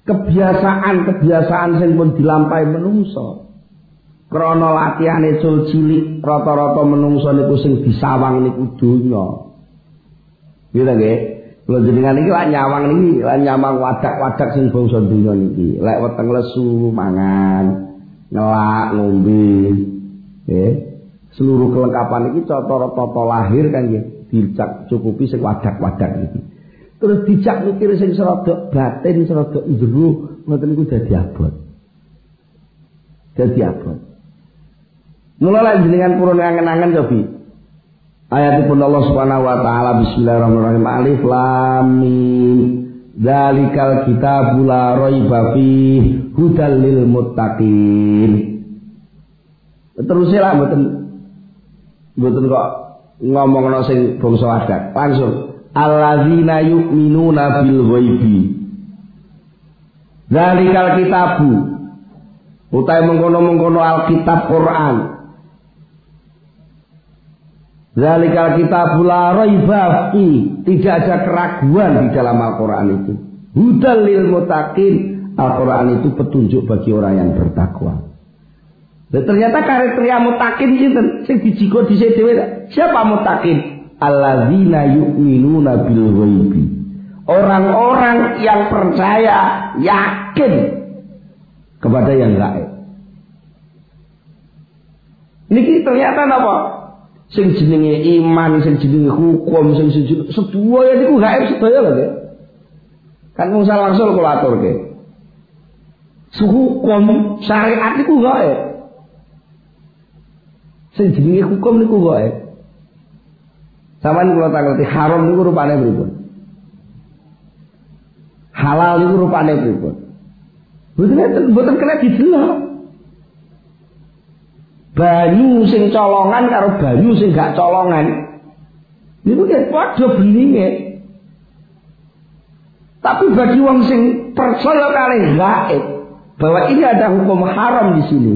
kebiasaan sing pun dilampahi menungso. Krana latihane cul cilik rata-rata menungso niku sing disawang niku donya. Gitu nggih. Lha jenengan iki lak nyawang niki, lak nyamang wadak-wadak sing bangsa donya niki. Lek weteng lesu mangan, ngelak ngombe. Nggih. Seluruh kelengkapan iki tata lahir kan nggih dicak cukupi sing wadak-wadak iki. Terus dijak mikir sing serodok batin, serodok jero, ngoten niku dadi abot. Dadi abot. Mula lek jenengan purun angen-angen cobi. Ayatipun Allah Subhanahu wa taala bismillahirrahmanirrahim alif lam mim. Dzalikal kitabul la raiba fihi hudal lil muttaqin. Terus lah mboten kok ngomongno sing bangsa wadak. Langsung alladzina yu'minuna bil ghaibi. Dzalikal kitabu utahe mengkono-mengkono Alkitab Quran. Dzalikal kitabu la raiba fi, tidak ada keraguan di dalam Al-Qur'an itu. Hudal lil muttaqin, Al-Qur'an itu petunjuk bagi orang yang bertakwa. Dan ternyata kriteria muttaqin sinten sing dijiko dhisik dhewe. Siapa muttaqin? Alladzina yu'minuna bil ghaibi. Orang-orang yang percaya, yakin kepada yang gaib. Niki ternyata napa? Sing jenenge iman, sing jenenge hukum, sing sedaya niku gaib sedaya lho nggih. Kan wong salah rasul kula aturke. Hukum syariat niku gaib. Sing jenenge hukum niku gaib. Sampeyan kula tangleti haram niku rupane pripun? Halal niku rupane pripun? Mboten kena didelok. Banyu sing colongan karo banyu sing gak colongan niku nggih padha beninge. Tapi bagi wong sing percaya kalih gaib bahwa ini ada hukum haram di sini.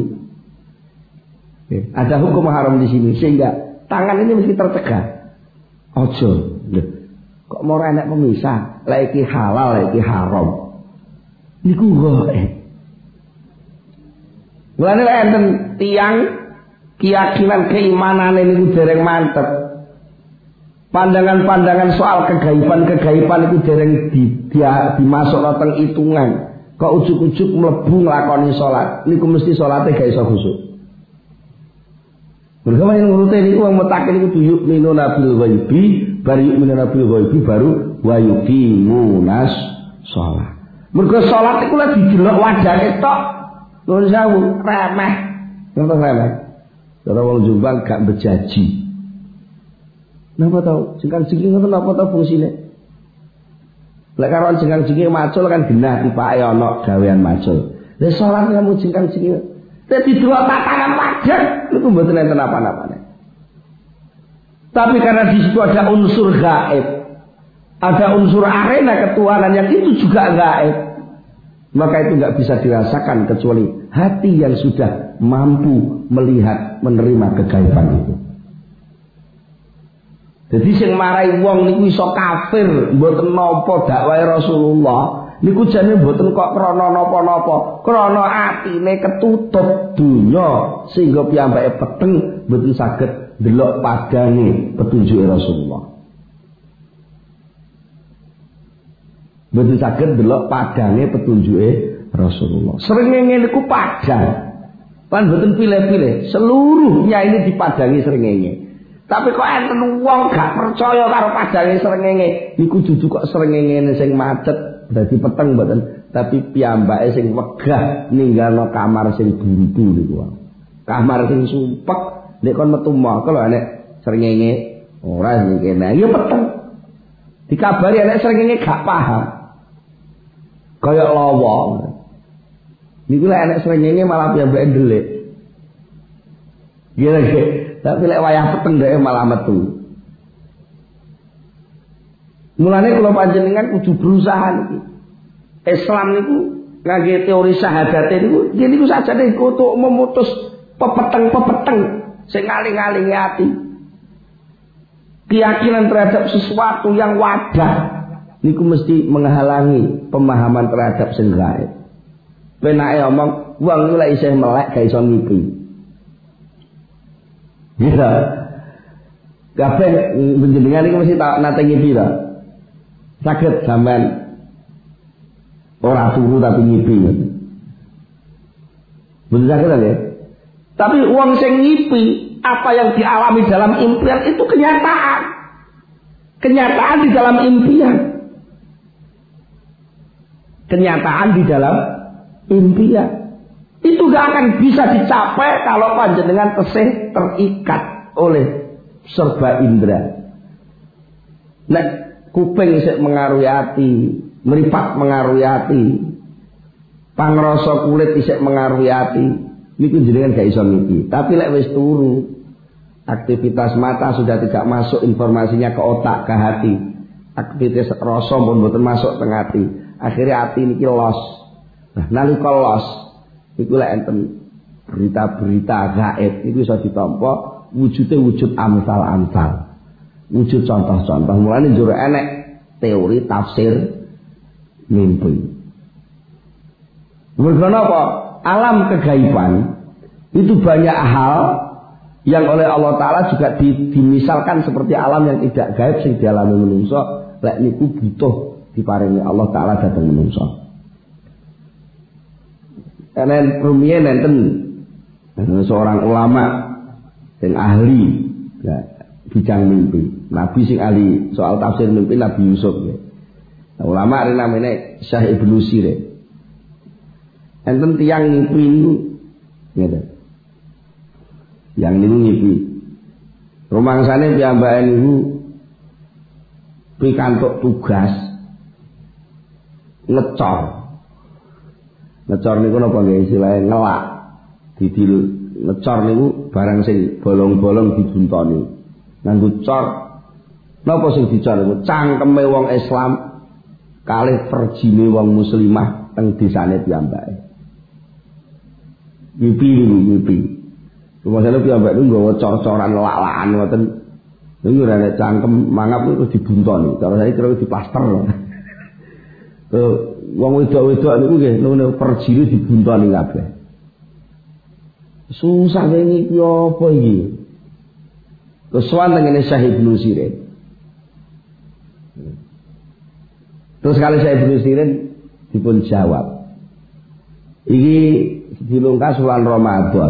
Ada hukum haram di sini sehingga tangan ini mesti tercegah. Ojo, kok mau enak pemisah, lek iki halal, lek iki haram. Niku gaib. Mulane enten tiyang keyakinan keimanan niku dereng mantep. Pandangan-pandangan soal kegaiban itu dereng dimasukno teng hitungan. Kok ujug-ujug mlebu nglakoni salat, niku mesti salate gak iso khusyuk. Mereka yang ngurute niku wong mutakin niku yu'minuna bil ghaibi, baru yu'minuna bil ghaibi baru wa yuqimunas shalah. Mergo salat iku lek didelok wadane tok, nuwun sewu remeh. Nonton remeh. Cara wong Jombang gak bejaji. Napa tau? Jengkang-jengking ngoten napa tau fungsine? Lek karo jengkang-jengking macul kan genah tipake ana gawean macul. Lah salat kamu jengkang-jengking dadi dua tatanan padat niku mboten enten apa-apane. Tapi karena di situ ada unsur gaib, ada unsur arena ketuhanan yang itu juga gaib, maka itu nggak bisa dirasakan kecuali hati yang sudah mampu melihat, menerima kegaiban itu. Jadi sing marai wong niku iso kafir mboten napa dakwahe Rasulullah. Niku jane mboten kok krana napa-napa, krana atine ketutup dunya sehingga piyambake peteng mboten saged ndelok padange petunjuke Rasulullah. Mboten saged ndelok padange petunjuke Rasulullah. Srengenge niku padang. Lan mboten pilih-pilih, seluruhnya ini dipadangi srengenge. Tapi kok enten wong gak percaya karo padange srengenge, niku dudu kok srengenge sing macet. Dadi peteng mboten, tapi piyambake sing wegah ninggalno kamar sing buntu niku. Kamar sing sumpek nek kon metu moko lho nek srengenge ora sing kene. Ya peteng. Dikabari nek srengenge gak paham. Kaya lawa. Niku lek nek srengenge malah piyambake ndelik. Iya lho. Tapi lek wayah peteng dhek malah metu. Mulane kula panjenengan kudu berusaha niki. Islam niku ngangge teori syahadat niku, niku sajane untuk memutus pepeteng-pepeteng sing ngaling-alingi ati. Keyakinan terhadap sesuatu yang wadah niku mesti menghalangi pemahaman terhadap sing gaib. Penake omong wong iki lek isih melek gak iso ngipi. Iya. Kabeh panjenengan niku mesti nate ngipi ta. Saged sampean ora turu tapi ngipi. Bener saged ya. Tapi wong sing ngipi apa yang dialami dalam impian itu kenyataan. Kenyataan di dalam impian. Kenyataan di dalam impian. Itu gak akan bisa dicapai kalau panjenengan tesih terikat oleh serba indera. Nek kuping isih mengaruhi ati, mripat mengaruhi ati, pangrasa kulit isih mengaruhi ati, niku jenengan gak iso mimpi. Tapi lek wis turu, aktivitas mata sudah tidak masuk informasinya ke otak, ke hati. Aktivitas rasa pun mboten masuk teng hati. Akhirnya hati niki los. Nah, nalika los iku lek enten berita-berita gaib iku iso ditampa wujude wujud amsal-amsal. Wujud contoh-contoh. Mulane njur enek teori tafsir mimpi. Mergo napa? Alam kegaiban itu banyak hal yang oleh Allah Ta'ala juga dimisalkan seperti alam yang tidak gaib sing dialami manungsa, lek niku butuh diparingi Allah Ta'ala dhateng manungsa. Enen rumiyin enten seorang ulama yang ahli ya, bidang mimpi. Nabi sing ahli soal tafsir mimpi Nabi Yusuf ya. Nah, ulama ini namanya Syekh Ibnu Sirin. Enten tiyang mimpi niku ngene. Yang niku ngipi. Rumangsane piyambake niku pikantuk tugas ngecor. Ngecor niku napa nggih istilahé ngelak. Didil ngecor niku barang sing bolong-bolong dibuntoni. Nganggo cor. Napa sing dicor niku? Cangkeme wong Islam kalih perjine wong muslimah teng desane piyambake. Ngipi niku ngipi. Masalah piyambak itu nggawa cor-coran lak-lakan ngoten. Niku ora nek cangkem mangap niku dibuntoni. Cara saya kira diplaster. Wong wedok-wedok niku nggih nang perjine dibuntoni kabeh. Susah ngene iki apa iki? Kesuwan tengene Syekh Ibnu Sirin. Terus kali Syekh Ibnu Sirin dipun jawab. Iki dilungkas wulan Ramadan.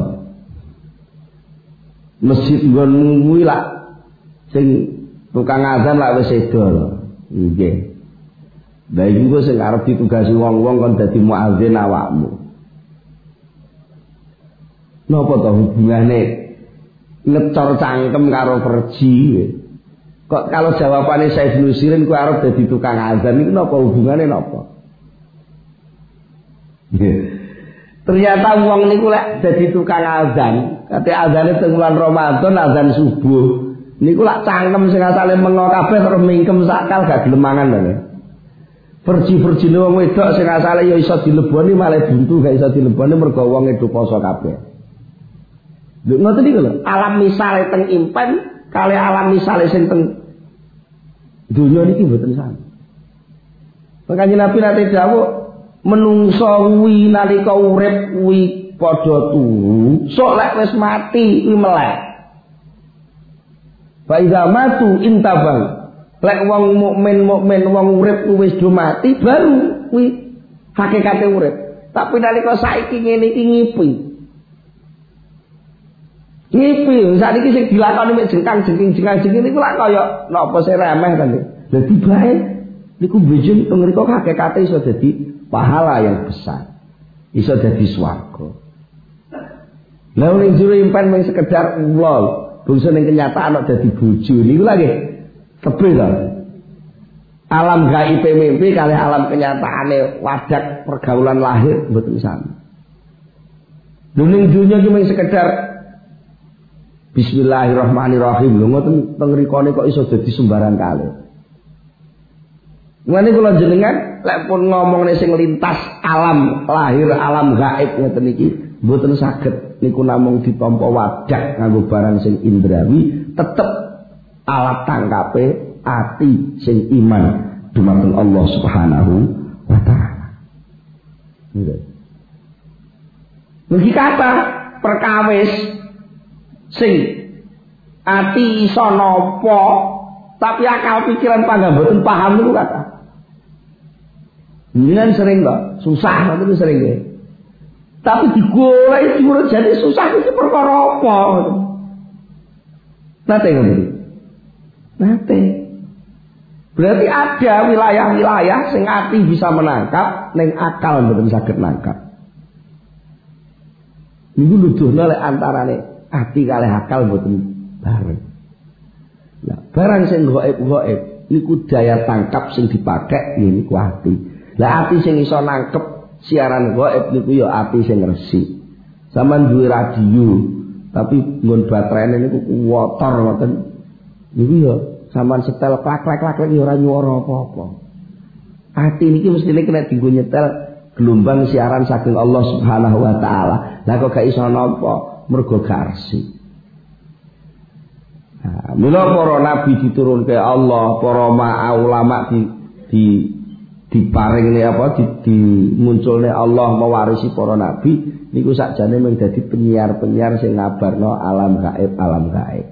Masjid nggon kuwi lak sing tukang azan lak wis sedo lho. Nggih. Lah iku sing arep ditugasi wong-wong kon dadi muadzin awakmu. Napa to hubungane ngecor cangkem karo perji? Kok kalau jawabane Syekh Ibnu Sirin kuwi arep dadi tukang azan iku napa hubungane napa? Ternyata wong niku lek dadi tukang azan, kate azane teng bulan Ramadan azan subuh. Niku lak cangkem sing asale mengo kabeh terus mingkem sakal gak gelemangan lho. Perji-perjine wong wedok sing asale ya iso dileboni malah buntu gak iso dileboni mergo wong edo poso kabeh. Lho ngoten niku lho, alam misale teng impen kali alam misale sing teng donya niki mboten sama. Makanya Nabi nate dawuh menungso kuwi nalika urip kuwi padha turu, sok lek wis mati kuwi melek. Fa iza matu intabang. Lek wong mukmin wong urip kuwi wis do mati baru kuwi hakikate urip. Tapi nalika saiki ngene iki ngipi. Ngipi sakniki sing dilakoni mek jengkang-jengking niku lak kaya napa sing remeh kan. Lah tibae niku bejeng teng mriku hakikate iso dadi pahala yang besar, iso dadi swarga. Lah ning jero impen mung sekedar ulol, bangsa ning kenyataan kok dadi bojo niku lagi tebe to. Alam gaib mimpi kali alam kenyataane wadak pergaulan lahir mboten sama. Ning dunya iki mung sekedar bismillahirrahmanirrahim lho ngoten teng rikane kok iso dadi sembarang kali. Ngene kula jenengan lek pun ngomongne sing lintas alam lahir alam gaib ngoten iki mboten saged niku namung ditampa wadah nganggo barang sing indrawi tetep alat tangkape ati sing iman dumateng Allah Subhanahu wa taala. Mugi kata perkawis sing ati iso napa tapi akal pikiran panggah mboten paham niku kata. Jenengan sering kok susah itu sering ya. Tapi digoleki diurut jadi susah iki perkara apa? Nate ngono. Nate. Berarti ada wilayah-wilayah sing ati bisa menangkap ning akal mboten saged nangkap. Niku nuduhna lek antarane ati kalih akal mboten bareng. Nah, barang sing gaib-gaib niku daya tangkap sing dipakai niku ati. Lah ati sing iso nangkep siaran gaib niku ya ati sing resik. Saman duwe radio tapi nggon baterainya niku kuwator ngoten. Niku ya sampean setel klak-klak ya ora nyuara apa-apa. Ati niki mestine kena dienggo nyetel gelombang siaran saking Allah Subhanahu wa taala. Lah kok gak iso napa? Mergo gak resik. Nah, mula para nabi diturunke Allah, para ulama diparingne dimunculne Allah mewarisi para nabi niku sakjane mung dadi penyiar-penyiar sing ngabarno alam gaib.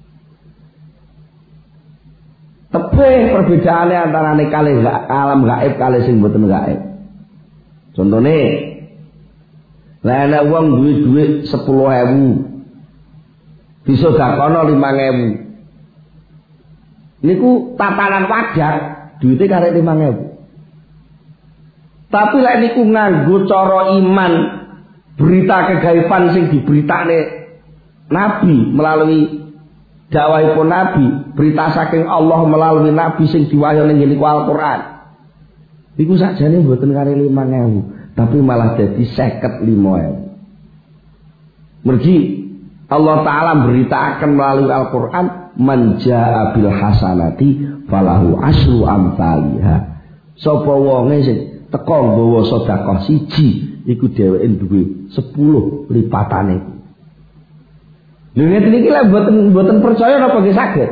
Tebih perbedaannya antara kalih alam gaib kalih sing mboten gaib. Contone lah ana wong duwe dhuwit 10.000 disedekahno 5.000. Niku tatanan wajar duwite karek 5.000. Tapi lek niku nganggo cara iman berita kegaiban sing diberitane nabi melalui dakwahipun nabi, berita saking Allah melalui nabi sing diwahyani ning Al-Qur'an. Iku sakjane mboten kare 5.000, tapi malah dadi 55.000. Mergi Allah taala beritakan melalui Al-Qur'an, man jaa bil hasanati falahu asyru amsalha. Sapa wonge sing teka nggawa sedekah siji iku dheweke duwe 10 lipatane. Lha ngene iki lek mboten percaya napa nggih saged?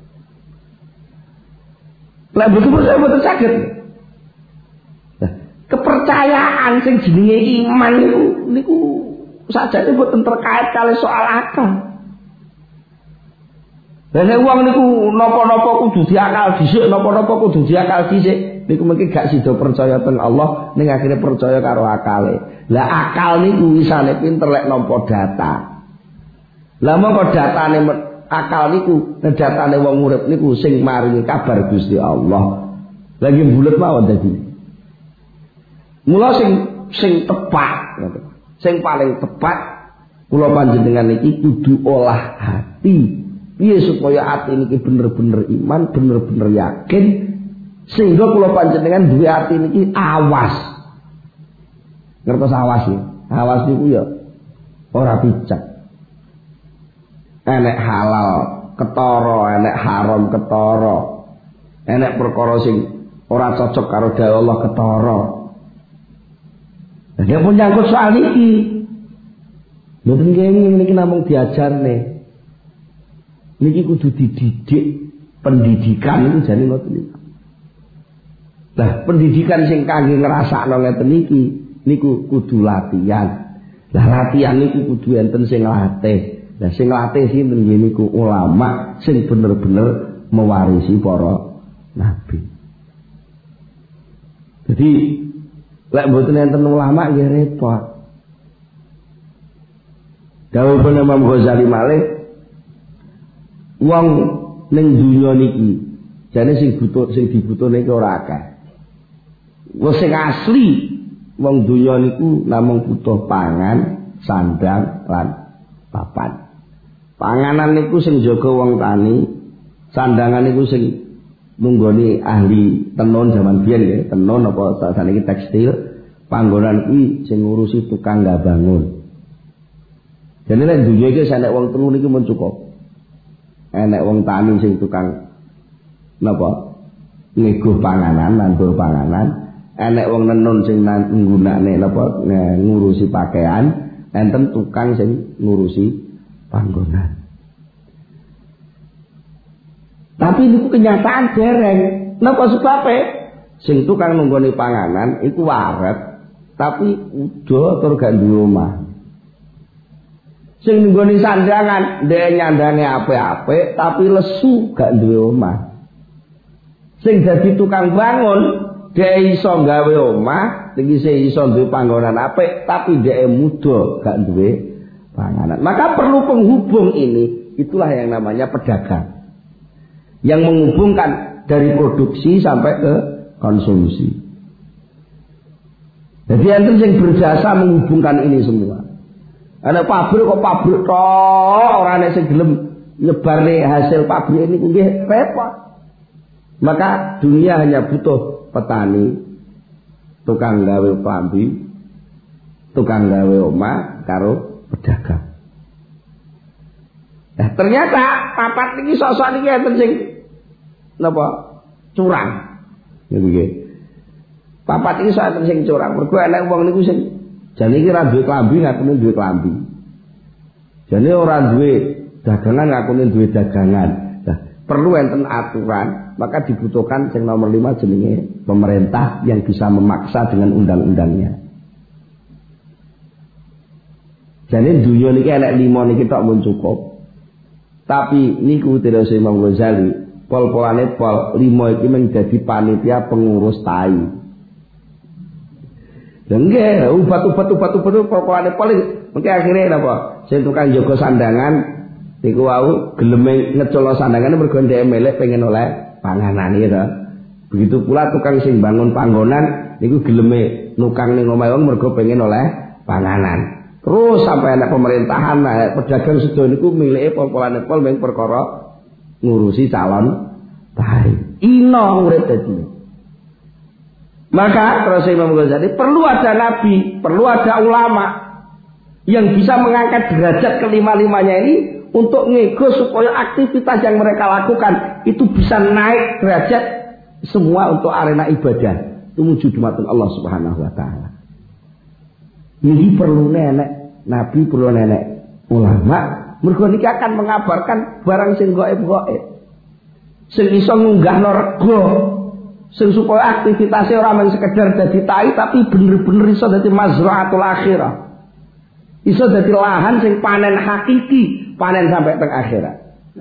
Lek mboten percaya mboten saged. Nah, kepercayaan sing jenenge iman niku sajane mboten terkait kali soal akal. Lah nek wong niku napa-napa kudu diakal dhisik, napa-napa kudu diakal dhisik, niku mungkin gak sida percaya teng Allah, ning akhire percaya karo akale. Lah akal niku wisane pinter lek nampa data. Lah mongko datane akal niku, datane wong urip niku sing maringi kabar Gusti Allah. Lagi bulet mawon dadi. Mula sing tepat, sing paling tepat kula panjenengan iki kudu olah hati. Piye supaya ati niki bener-bener iman, bener-bener yakin sehingga kula panjenengan duwe ati niki awas. Ngertos awas ya? Awas niku ya ora picek. Enek halal ketara, enek haram ketara. Enek perkara sing ora cocok karo dawuh Allah ketara. Nek pun nyangkut soal niki. Mboten kene niki namung diajarne. Niki kudu dididik, pendidikan itu jane ngoten niku. Lah pendidikan sing kangge ngrasakno ngeten niki niku kudu latihan. Lah latihan niku kudu enten sing latih. Lah sing latih sinten niku ulama sing bener-bener mewarisi para nabi. Jadi lek mboten enten ulama nggih repot. Dawuhipun Imam Ghazali malih wong ning dunya niki jane sing dibutuhne iki ora akeh. Wong sing asli wong dunya niku namung butuh pangan, sandang lan papan. Panganan niku sing jaga wong tani, sandangan niku sing munggoni ahli tenun zaman biyen nggih, tenun apa saniki tekstil, panggonan kuwi sing ngurusi tukang bangun. Dene nek dunya iki nek wong telu niki mun cukup. Enek wong tani sing tukang napa ngeguh panganan, nandur panganan, enek wong nenun sing nggunakne napa ngurusi pakaian, enten tukang sing ngurusi panggonan. Tapi niku kenyataan dereng. Napa sebabe? Sing tukang nunggoni panganan iku waret tapi udah tur gak duwe omah. Sing nunggoni sandangan dhek nyandange apik-apik tapi lesu gak duwe omah. Sing dadi tukang bangun dhek iso gawe omah, tegese iso duwe panggonan apik tapi dhek muda gak duwe panganan. Maka perlu penghubung ini, itulah yang namanya pedagang. Yang menghubungkan dari produksi sampai ke konsumsi. Jadi enten sing berjasa menghubungkan ini semua. Ada pabrik kok pabrik tok, ora ana sing gelem nyebarne hasil pabrik ini nggih repot. Maka dunia hanya butuh petani, tukang gawe klambi, tukang gawe omah karo pedagang. Nah, ternyata papat niki sok-sok niki enten sing napa? Curang. Nggih. Papat iki sak sing curang. Mergo enek wong niku sing jane iki ora duwe klambi ngakune duwe klambi. Jane ora duwe dagangan ngakune duwe dagangan. Nah, perlu enten aturan, maka dibutuhkan sing nomor 5 jenenge pemerintah yang bisa memaksa dengan undang-undangnya. Jane dunya niki enek 5 niki tok mun cukup. Tapi niku terus Imam Ghazali pol-polane pol 5 iki menjadi panitia pengurus tai. Nggih, ubat pol-polane pol mengke akhire napa? Sing tukang jaga sandangan niku wau gelem ngecolo sandangane mergo ndek melek pengen oleh panganan gitu. Begitu pula tukang sing bangun panggonan niku geleme nukang ning omahe wong mergo pengen oleh panganan. Terus sampai anak pemerintahan, pedagang sedaya niku milike pol-polane pol mung perkara ngurusi calon tai. Ino urip dadi. Maka terus Imam Ghazali perlu ada nabi, perlu ada ulama yang bisa mengangkat derajat kelima-limanya ini untuk nego supaya aktivitas yang mereka lakukan itu bisa naik derajat semua untuk arena ibadah menuju dumateng Allah Subhanahu wa taala. Ini perlu nenek nabi, perlu nenek ulama. Mergo niki akan mengabarkan barang sing gaib-gaib. Sing iso ngunggahno rego, sing supaya aktivitasnya ora men sekedar dadi tai tapi bener-bener iso dadi mazraatul akhirah. Iso dadi lahan sing panen hakiki, panen sampai teng akhirat.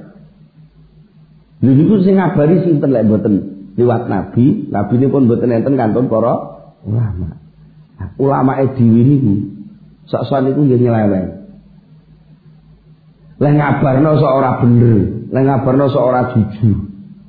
Lha niku sing ngabari sinten lek mboten liwat nabi, nabi nipun mboten enten kantun para ulama. Ulama dhewe niku sok-sok niku nggih nyeleweng. Lah ngabarno sok ora bener, lah ngabarno sok ora jujur.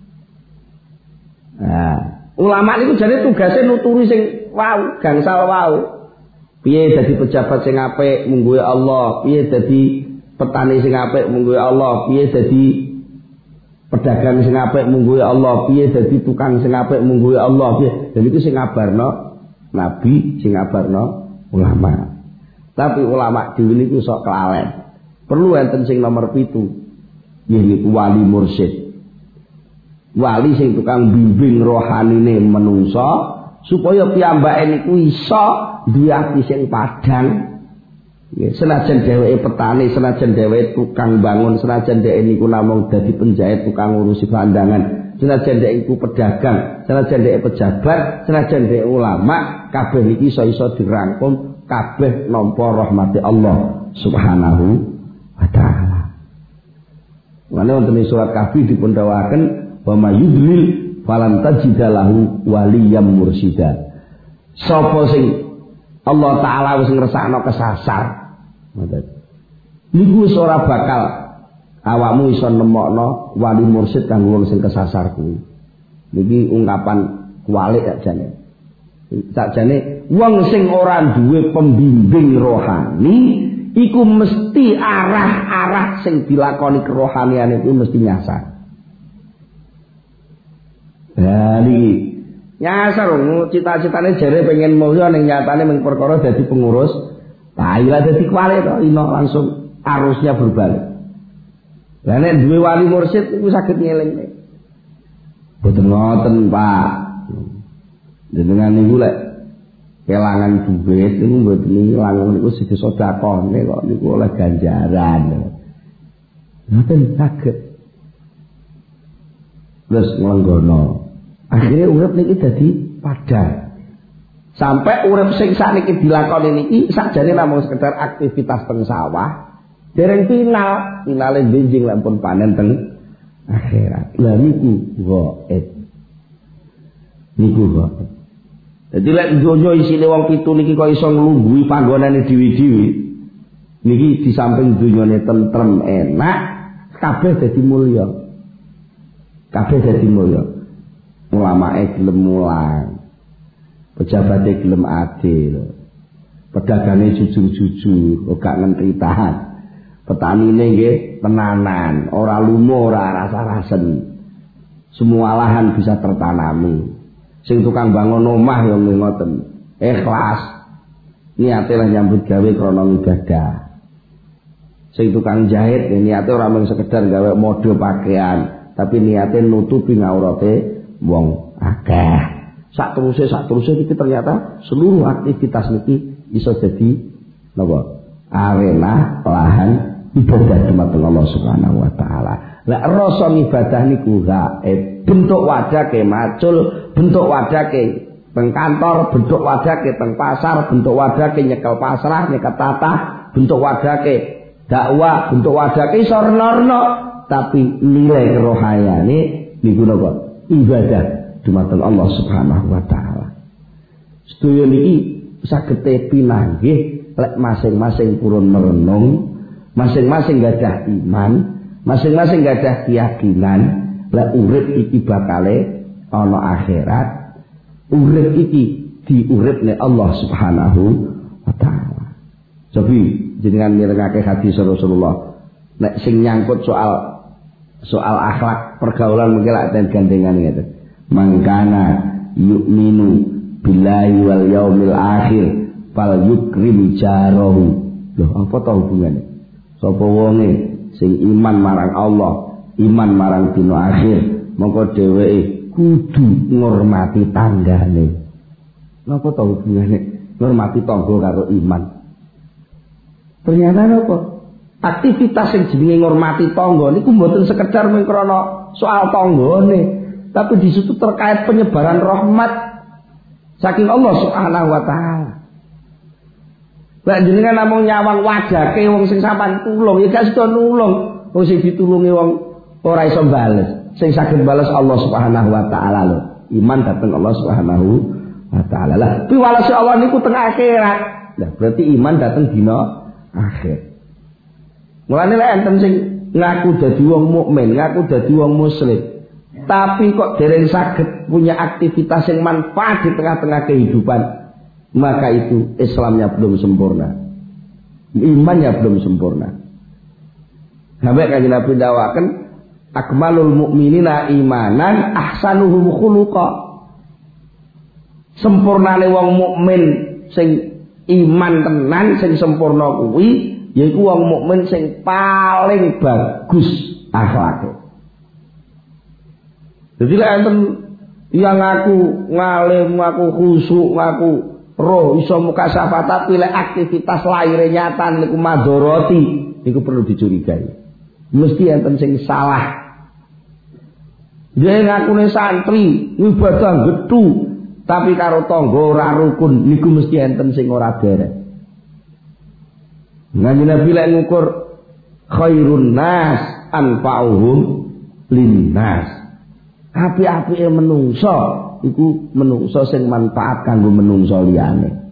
Nah, ulama niku jane tugase nuturi sing wau, gangsal wau. Piye dadi pejabat sing apik mungguhe Allah, piye dadi petani sing apik mungguhe Allah, piye dadi pedagang sing apik mungguhe Allah, piye dadi tukang sing apik mungguhe Allah, piye. Dan itu sing ngabarno nabi, sing ngabarno ulama. Tapi ulama dhewe niku sok kelalen. Perlu enten sing nomor 7. Yaiku wali mursyid. Wali sing tukang bimbing rohanine menungso supaya piyambake niku iso duwe ati sing padhang. Senajan dheweke petani, senajan dheweke tukang bangun, senajan dheweke niku namung dadi penjahit tukang ngurusi pandangan, senajan dheweke iku pedagang, senajan dheweke pejabat, senajan dheweke ulama, kabeh niki iso dirangkum kabeh nampa rahmati Allah Subhanahu wa taala. Mane wonten surat Kahfi dipun dawaken wa mayudlil falan tajidalahu waliyam mursida. Sapa sing Allah taala wis ngresakno kesasar. Niku ora bakal awakmu iso nemokno wali mursyid kanggo wong sing kesasar kuwi. Niki ungkapan kualik jane. Sakjane wong sing ora duwe pembimbing rohani iku mesti arah-arah sing dilakoni kerohanian itu mesti nyasar. Niki nyasar cita-citane jare pengen mulya ning nyatane mung perkara dadi pengurus. Lah dadi kualik to ino langsung arusnya berbalik. Lah nek duwe wali mursyid iku saged ngelingne. Boten ngoten, Pak. Jenengan niku lek kelangan duit niku mboten ilang niku sing sedekahne kok niku oleh ganjaran. Mboten saged. Terus nglenggono Akhirnya urip niki dadi padang. Sampai urip sing sakniki dilakoni niki sakjane namung sekedar aktivitas teng sawah, dereng finale benjing lampun panen teng akhirat. Lah niku gaib. Niku gaib. Dadi lek donya isine wong pitu niki kok iso nglungguhi panggonane dhewe-dhewe. Niki di samping dunyane tentrem enak, kabeh dadi mulya. Kabeh dadi mulya. Ulamae gelem mulang. Pejabatnya gelem adil. Pedagangnya jujur-jujur, gak ngentri tahan. Petanine nggih tenanan, ora lumo, ora rasa-rasen. Semua lahan bisa tertanami. Sing tukang bangun omah yo ngoten. Ikhlas. Niate lah nyambut gawe krana ibadah. Sing tukang jahit niate ora mung sekedar gawe mode pakaian, tapi niate nutupi ngaurate wong akeh. Sak teruse iki ternyata seluruh aktivitas niki bisa jadi napa? Arena lahan ibadah dumateng Allah Subhanahu wa taala. Lah rasa ibadah niku gaib, bentuk wadake macul, bentuk wadake teng kantor, bentuk wadake teng pasar, bentuk wadake nyekel pasrah, nyekel tatah, bentuk wadake dakwah, bentuk wadake iso rena-rena, tapi nilai kerohayane niku napa? Ibadah dumateng Allah Subhanahu wa taala. Sedaya niki saged pinanggih lek masing-masing purun merenung, masing-masing gadah iman, masing-masing gadah keyakinan lek urip iki bakale ana akhirat. Urip iki diuripne Allah Subhanahu wa taala. Jadi jenengan mirengake hadis Rasulullah nek sing nyangkut soal akhlak pergaulan mungkin lak gandengan ngeten. Mangkana yu'minu billahi wal yaumil akhir fal yukrim jarahu. Loh apa ta hubungane? Sapa wonge sing iman marang Allah, iman marang dina akhir, mongko dheweke kudu ngurmati tanggane. Napa ta hubungane ngurmati tangga karo iman? Ternyata napa? Aktivitas sing jenenge ngurmati tangga niku mboten sekedar mung krana soal tanggane, tapi di situ terkait penyebaran rahmat saking Allah Subhanahu wa taala. Lah jenengan namung nyawang wajake wong sing sampean tulung, ya gak sida nulung. Wong sing ditulungi wong ora iso bales. Sing saged bales Allah Subhanahu wa taala lho. Iman dateng Allah Subhanahu wa taala. Lah piwalase Allah niku teng akhirat. Lah berarti iman dateng dina akhir. Mulane lek enten sing ngaku dadi wong mukmin, ngaku dadi wong muslim, tapi kok dereng saged punya aktivitas yang manfaat di tengah-tengah kehidupan, maka itu Islamnya belum sempurna, imannya belum sempurna. Sampai kanjeng Nabi dawaken akmalul mukminina imanan ahsanuhum khuluqa. Sempurnane wong mukmin sing iman tenan sing sempurna kuwi yaiku wong mukmin sing paling bagus akhlake. Jadi lek enten yang ngaku ngalim, ngaku khusyuk, ngaku roh iso muka syafaat, tapi lek aktivitas lahir nyata niku madharati, niku perlu dicurigai. Mesti enten sing salah. Dia ngakune santri, ibadah gethu, tapi karo tangga ora rukun, niku mesti enten sing ora beres. Nabi Nabi lek ngukur khairun nas anfa'uhum linnas. Api-apike menungso iku menungso sing manfaat kanggo menungso liyane.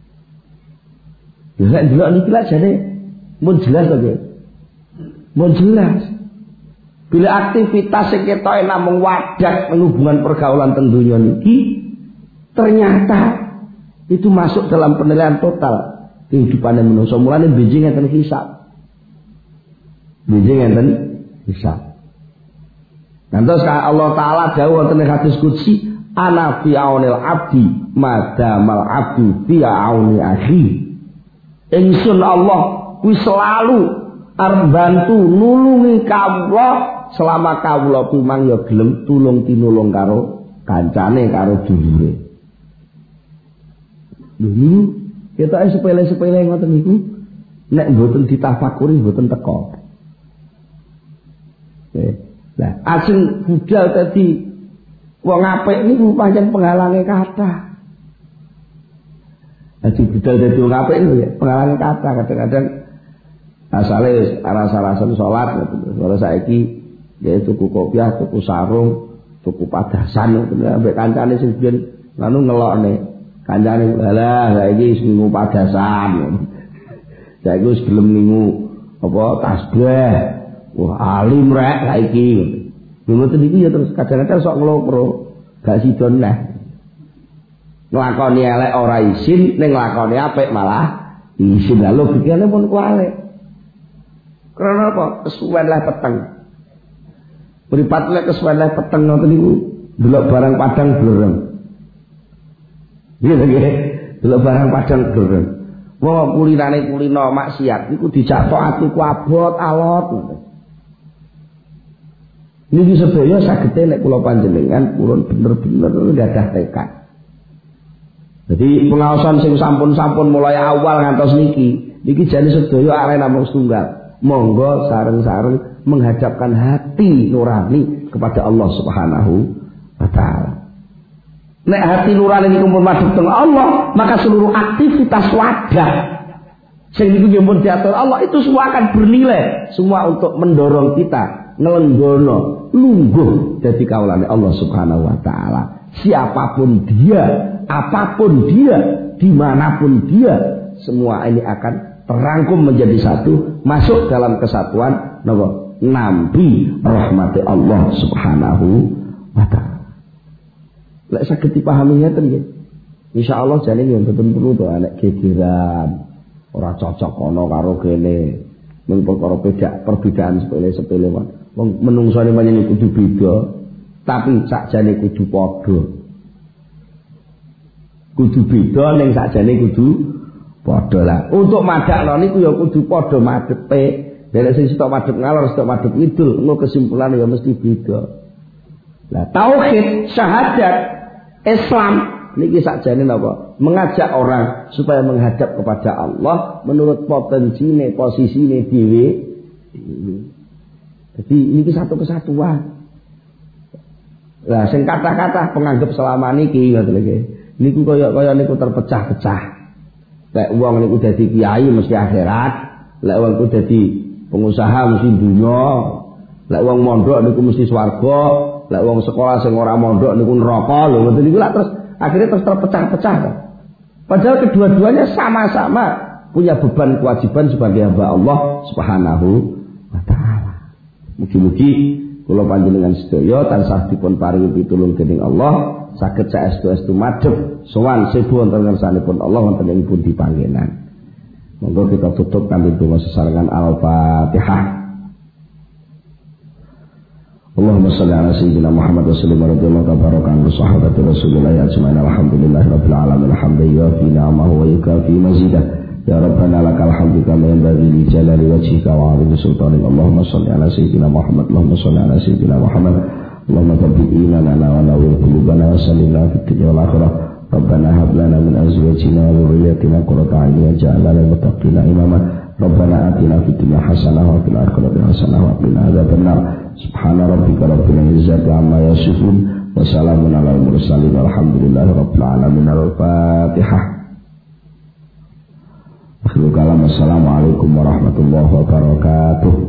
Lek delok niki lak jane mun jelas to, Nggih. Mun jelas. Bila aktivitas sing ketoke namung wadah hubungan pergaulan ten donya niki ternyata itu masuk dalam penilaian total kehidupan menungso. Mulane benjing enten hisab. Benjing enten hisab. Nanti Allah Ta'ala dawuh wonten hadis qudsi, ana fi aunil abdi madamal abdi fi auni akhi. Ingsun Allah kuwi selalu arep bantu nulungi kawula selama kawula kumang ya gelem tulung tinulung karo kancane karo dulure. Lho niku ketoke sepele-sepele ngoten niku nek mboten ditafakuri mboten teko. Nah, asing budal tadi Wong apik niku pancen penghalange kathah. Aji budal dadi wong apik niku ya penghalange kathah kadang-kadang asale rasa-rasan salat ora saiki ya tuku kopiah, tuku sarung, tuku padasan ambek kancane sing biyen ngono ngelokne. Kancane halah saiki seminggu padasan. Saiki wis gelem ningu apa tasbih. Wah alim rek saiki. Ngoten iki ya terus kadang-kadang sok nglopro, gak sidon nah. Nglakoni elek ora isin, ning nglakoni apik malah isin. Lha logikane pun kualik. Karena apa? Kesuwen lah peteng. Mripat lek kesuwen lah peteng ngoten niku delok barang padang blereng. Nggih nggih, delok barang padang blereng. Wah kulinane kulino maksiat niku dijak taat niku abot alot. Niki sedaya sagete nek kula panjenengan purun bener-bener gadah tekad. Jadi pengawasan sing sampun-sampun mulai awal ngantos niki jane sedaya arek namung setunggal. Monggo sareng-sareng menghadapkan hati nurani kepada Allah Subhanahu wa taala. Nek hati nurani niku pun madhep teng Allah, maka seluruh aktivitas wadah sing niku pun diatur Allah itu semua akan bernilai, semua untuk mendorong kita ngelenggono lungguh dadi kawulane Allah Subhanahu wa taala. Siapapun dia, apapun dia, dimanapun dia, semua ini akan terangkum menjadi satu, masuk dalam kesatuan nabi rahmati Allah Subhanahu wa taala. Lek saged dipahami ngeten nggih. Insyaallah jane yen mboten perlu to nek gegeran, ora cocok ana karo kene. Mung perkara perbedaan sepele-sepele wae. Wong menungsane pancen kudu beda, tapi sakjane kudu padha. Kudu beda ning sakjane kudu padha lah. Untuk madakno niku ya kudu padha madhepe. Nek sing sitok madhep ngalor, sitok madhep ngidul, ngono kesimpulane ya mesti beda. Lah tauhid, syahadat, Islam niki sakjane napa? Mengajak orang supaya menghadap kepada Allah menurut potensine, posisine dhewe. Jadi ini satu kesatuan. Lah sing kata-kata penganggap selama niki ngoten iki. Niku kaya niku terpecah-pecah. Lek wong niku dadi kiai mesti akhirat, lek wong niku dadi pengusaha mesti dunya, lek wong mondok niku mesti swarga, lek wong sekolah sing ora mondok niku neraka. Lho ngoten niku lak terus akhirnya terus terpecah-pecah. Padahal kedua-duanya sama-sama punya beban kewajiban sebagai hamba Allah Subhanahu wa taala. Mugi-mugi kula panjenengan sedaya tansah dipun paringi pitulung dening Allah, saged saestu-estu madhep sowan sebu wonten ngarsanipun Allah wonten ing pundi panggenan. Monggo kita tutup kanthi donga sesarengan Al-Fatihah. Allahumma shalli ala sayyidina Muhammad wa sallim radhiyallahu tabaraka an sahabati Rasulillah ajmain alhamdulillahi rabbil alamin hamdan yafi ni'amahu wa yukafi mazidah ya rabbana lakal hamdu kama yanbaghi li jalali wajhika wa 'azimi sultanik. Allahumma shalli ala sayyidina Muhammad, Allahumma shalli ala sayyidina Muhammad, Allahumma thabbit imanana wa nawwir qulubana wa sallimna fid dunya wal akhirah. Rabbana hab lana min azwajina wa dhurriyyatina qurrata a'yun waj'alna lil muttaqina imama. Rabbana atina fid dunya hasanah wa fil akhirati hasanah wa qina adzabannar. Subhana rabbika rabbil izzati amma yasifun wa salamun alal mursalin walhamdulillahi rabbil alamin. Al-Fatihah. Akhirul kalam. Assalamualaikum warahmatullahi wabarakatuh.